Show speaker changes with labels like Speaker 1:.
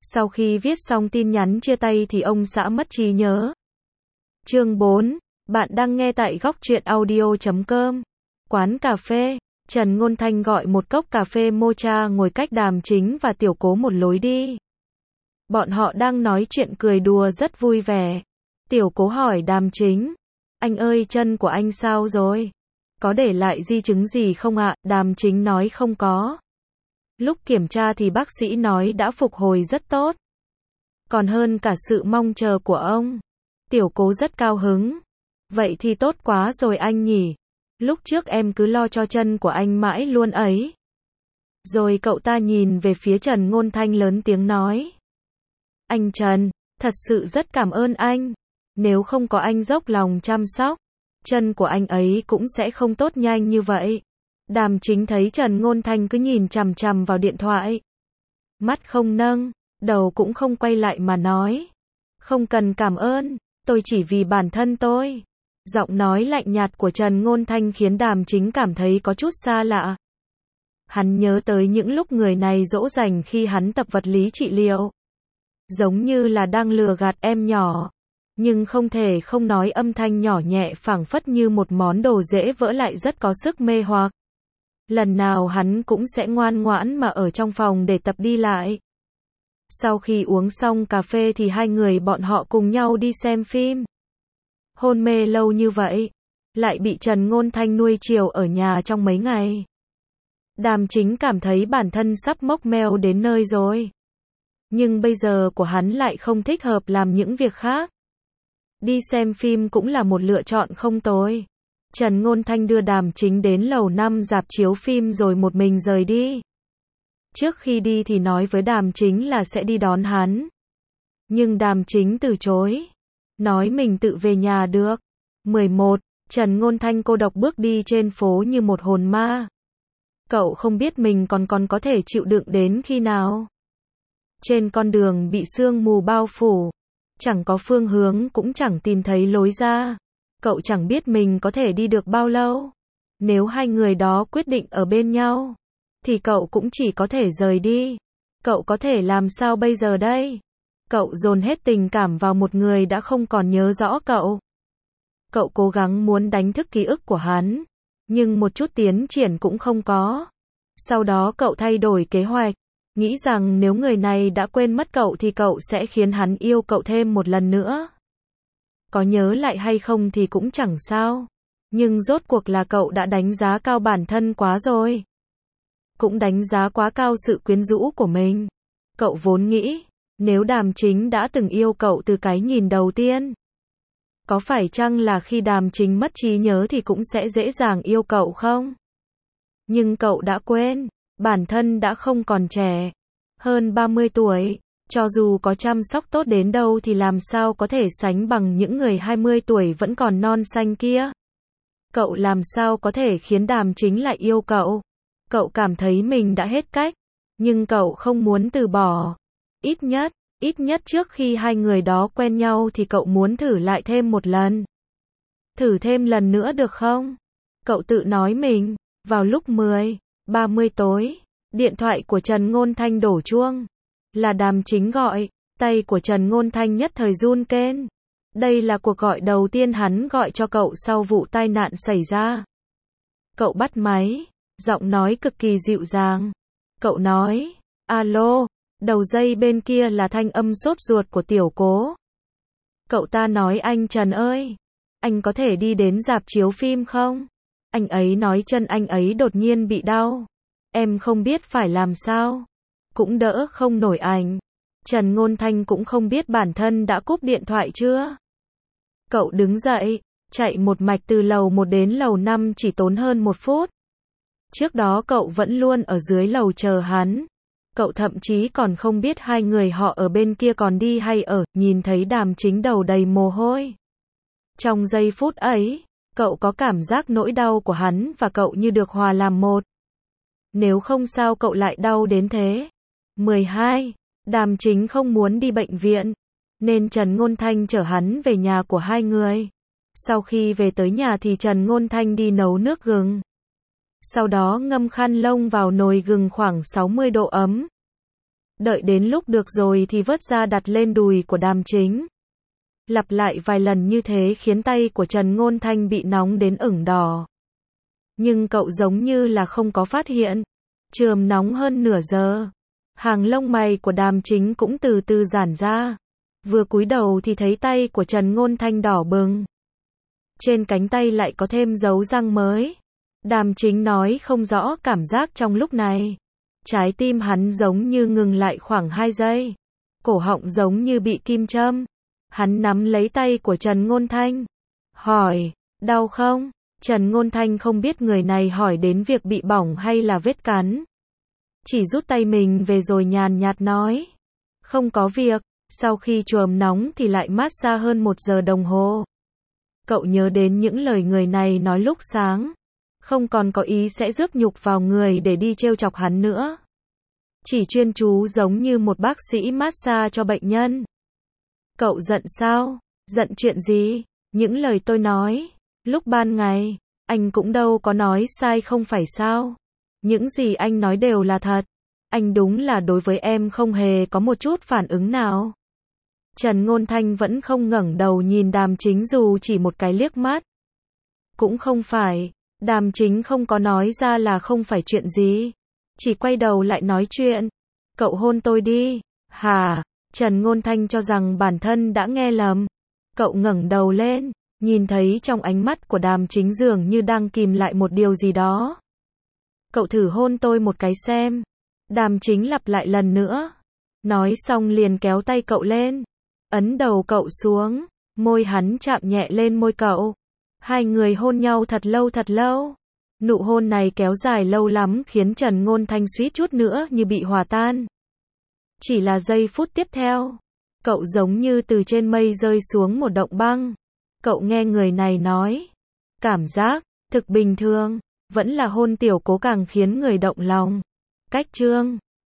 Speaker 1: Sau khi viết xong tin nhắn chia tay thì ông xã mất trí nhớ. Chương 4. Bạn đang nghe tại góc truyện audio.com. Quán cà phê. Trần Ngôn Thanh gọi một cốc cà phê mocha ngồi cách Đàm Chính và Tiểu Cố một lối đi. Bọn họ đang nói chuyện cười đùa rất vui vẻ. Tiểu Cố hỏi Đàm Chính: "Anh ơi, chân của anh sao rồi? Có để lại di chứng gì không ạ?" Đàm Chính nói không có. Lúc kiểm tra thì bác sĩ nói đã phục hồi rất tốt. Còn hơn cả sự mong chờ của ông. Tiểu Cố rất cao hứng. Vậy thì tốt quá rồi anh nhỉ. Lúc trước em cứ lo cho chân của anh mãi luôn ấy. Rồi cậu ta nhìn về phía Trần Ngôn Thanh lớn tiếng nói: "Anh Trần, thật sự rất cảm ơn anh. Nếu không có anh dốc lòng chăm sóc, chân của anh ấy cũng sẽ không tốt nhanh như vậy." Đàm Chính thấy Trần Ngôn Thanh cứ nhìn chằm chằm vào điện thoại. Mắt không nâng, đầu cũng không quay lại mà nói: "Không cần cảm ơn, tôi chỉ vì bản thân tôi." Giọng nói lạnh nhạt của Trần Ngôn Thanh khiến Đàm Chính cảm thấy có chút xa lạ. Hắn nhớ tới những lúc người này dỗ dành khi hắn tập vật lý trị liệu. Giống như là đang lừa gạt em nhỏ. Nhưng không thể không nói âm thanh nhỏ nhẹ phảng phất như một món đồ dễ vỡ lại rất có sức mê hoặc. Lần nào hắn cũng sẽ ngoan ngoãn mà ở trong phòng để tập đi lại. Sau khi uống xong cà phê thì hai người bọn họ cùng nhau đi xem phim. Hôn mê lâu như vậy, lại bị Trần Ngôn Thanh nuôi chiều ở nhà trong mấy ngày. Đàm Chính cảm thấy bản thân sắp mốc meo đến nơi rồi. Nhưng bây giờ của hắn lại không thích hợp làm những việc khác. Đi xem phim cũng là một lựa chọn không tồi. Trần Ngôn Thanh đưa Đàm Chính đến lầu 5 rạp chiếu phim rồi một mình rời đi. Trước khi đi thì nói với Đàm Chính là sẽ đi đón hắn. Nhưng Đàm Chính từ chối. Nói mình tự về nhà được. 11. Trần Ngôn Thanh cô độc bước đi trên phố như một hồn ma. Cậu không biết mình còn có thể chịu đựng đến khi nào. Trên con đường bị sương mù bao phủ. Chẳng có phương hướng cũng chẳng tìm thấy lối ra. Cậu chẳng biết mình có thể đi được bao lâu. Nếu hai người đó quyết định ở bên nhau, thì cậu cũng chỉ có thể rời đi. Cậu có thể làm sao bây giờ đây? Cậu dồn hết tình cảm vào một người đã không còn nhớ rõ cậu. Cậu cố gắng muốn đánh thức ký ức của hắn, nhưng một chút tiến triển cũng không có. Sau đó cậu thay đổi kế hoạch, nghĩ rằng nếu người này đã quên mất cậu thì cậu sẽ khiến hắn yêu cậu thêm một lần nữa. Có nhớ lại hay không thì cũng chẳng sao. Nhưng rốt cuộc là cậu đã đánh giá cao bản thân quá rồi. Cũng đánh giá quá cao sự quyến rũ của mình. Cậu vốn nghĩ, nếu Đàm Chính đã từng yêu cậu từ cái nhìn đầu tiên, có phải chăng là khi Đàm Chính mất trí nhớ thì cũng sẽ dễ dàng yêu cậu không? Nhưng cậu đã quên, bản thân đã không còn trẻ. Hơn 30 tuổi, cho dù có chăm sóc tốt đến đâu thì làm sao có thể sánh bằng những người 20 tuổi vẫn còn non xanh kia. Cậu làm sao có thể khiến Đàm Chính lại yêu cậu? Cậu cảm thấy mình đã hết cách, nhưng cậu không muốn từ bỏ. Ít nhất trước khi hai người đó quen nhau thì cậu muốn thử lại thêm một lần. Thử thêm lần nữa được không? Cậu tự nói mình. Vào lúc 10:30 tối, điện thoại của Trần Ngôn Thanh đổ chuông. Là Đàm Chính gọi. Tay của Trần Ngôn Thanh nhất thời run kên. Đây là cuộc gọi đầu tiên hắn gọi cho cậu sau vụ tai nạn xảy ra. Cậu bắt máy, giọng nói cực kỳ dịu dàng. Cậu nói: "Alo." Đầu dây bên kia là thanh âm sốt ruột của Tiểu Cố. Cậu ta nói: "Anh Trần ơi, anh có thể đi đến rạp chiếu phim không? Anh ấy nói chân anh ấy đột nhiên bị đau. Em không biết phải làm sao. Cũng đỡ không nổi ảnh." Trần Ngôn Thanh cũng không biết bản thân đã cúp điện thoại chưa. Cậu đứng dậy, chạy một mạch từ lầu 1 đến lầu 5 chỉ tốn hơn 1 phút. Trước đó cậu vẫn luôn ở dưới lầu chờ hắn. Cậu thậm chí còn không biết hai người họ ở bên kia còn đi hay ở, nhìn thấy Đàm Chính đầu đầy mồ hôi. Trong giây phút ấy, cậu có cảm giác nỗi đau của hắn và cậu như được hòa làm một. Nếu không sao cậu lại đau đến thế. 12. Đàm Chính không muốn đi bệnh viện, nên Trần Ngôn Thanh chở hắn về nhà của hai người. Sau khi về tới nhà thì Trần Ngôn Thanh đi nấu nước gừng. Sau đó ngâm khăn lông vào nồi gừng khoảng 60 độ ấm. Đợi đến lúc được rồi thì vớt ra đặt lên đùi của Đàm Chính. Lặp lại vài lần như thế khiến tay của Trần Ngôn Thanh bị nóng đến ửng đỏ. Nhưng cậu giống như là không có phát hiện. Chườm nóng hơn nửa giờ. Hàng lông mày của Đàm Chính cũng từ từ giãn ra. Vừa cúi đầu thì thấy tay của Trần Ngôn Thanh đỏ bừng. Trên cánh tay lại có thêm dấu răng mới. Đàm Chính nói không rõ cảm giác trong lúc này. Trái tim hắn giống như ngừng lại khoảng 2 giây. Cổ họng giống như bị kim châm. Hắn nắm lấy tay của Trần Ngôn Thanh. Hỏi, đau không? Trần Ngôn Thanh không biết người này hỏi đến việc bị bỏng hay là vết cắn. Chỉ rút tay mình về rồi nhàn nhạt nói. Không có việc, sau khi chườm nóng thì lại mát xa hơn 1 giờ đồng hồ. Cậu nhớ đến những lời người này nói lúc sáng. Không còn có ý sẽ rước nhục vào người để đi trêu chọc hắn nữa. Chỉ chuyên chú giống như một bác sĩ mát xa cho bệnh nhân. Cậu giận sao? Giận chuyện gì? Những lời tôi nói, lúc ban ngày, anh cũng đâu có nói sai không phải sao? Những gì anh nói đều là thật. Anh đúng là đối với em không hề có một chút phản ứng nào. Trần Ngôn Thanh vẫn không ngẩng đầu nhìn Đàm Chính dù chỉ một cái liếc mắt. Cũng không phải, Đàm Chính không có nói ra là không phải chuyện gì. Chỉ quay đầu lại nói chuyện. Cậu hôn tôi đi. Hả? Trần Ngôn Thanh cho rằng bản thân đã nghe lầm. Cậu ngẩng đầu lên, nhìn thấy trong ánh mắt của Đàm Chính dường như đang kìm lại một điều gì đó. Cậu thử hôn tôi một cái xem. Đàm Chính lặp lại lần nữa. Nói xong liền kéo tay cậu lên. Ấn đầu cậu xuống. Môi hắn chạm nhẹ lên môi cậu. Hai người hôn nhau thật lâu thật lâu. Nụ hôn này kéo dài lâu lắm khiến Trần Ngôn Thanh suýt chút nữa như bị hòa tan. Chỉ là giây phút tiếp theo, cậu giống như từ trên mây rơi xuống một động băng. Cậu nghe người này nói, cảm giác thực bình thường, vẫn là hôn tiểu cố càng khiến người động lòng. Cách chương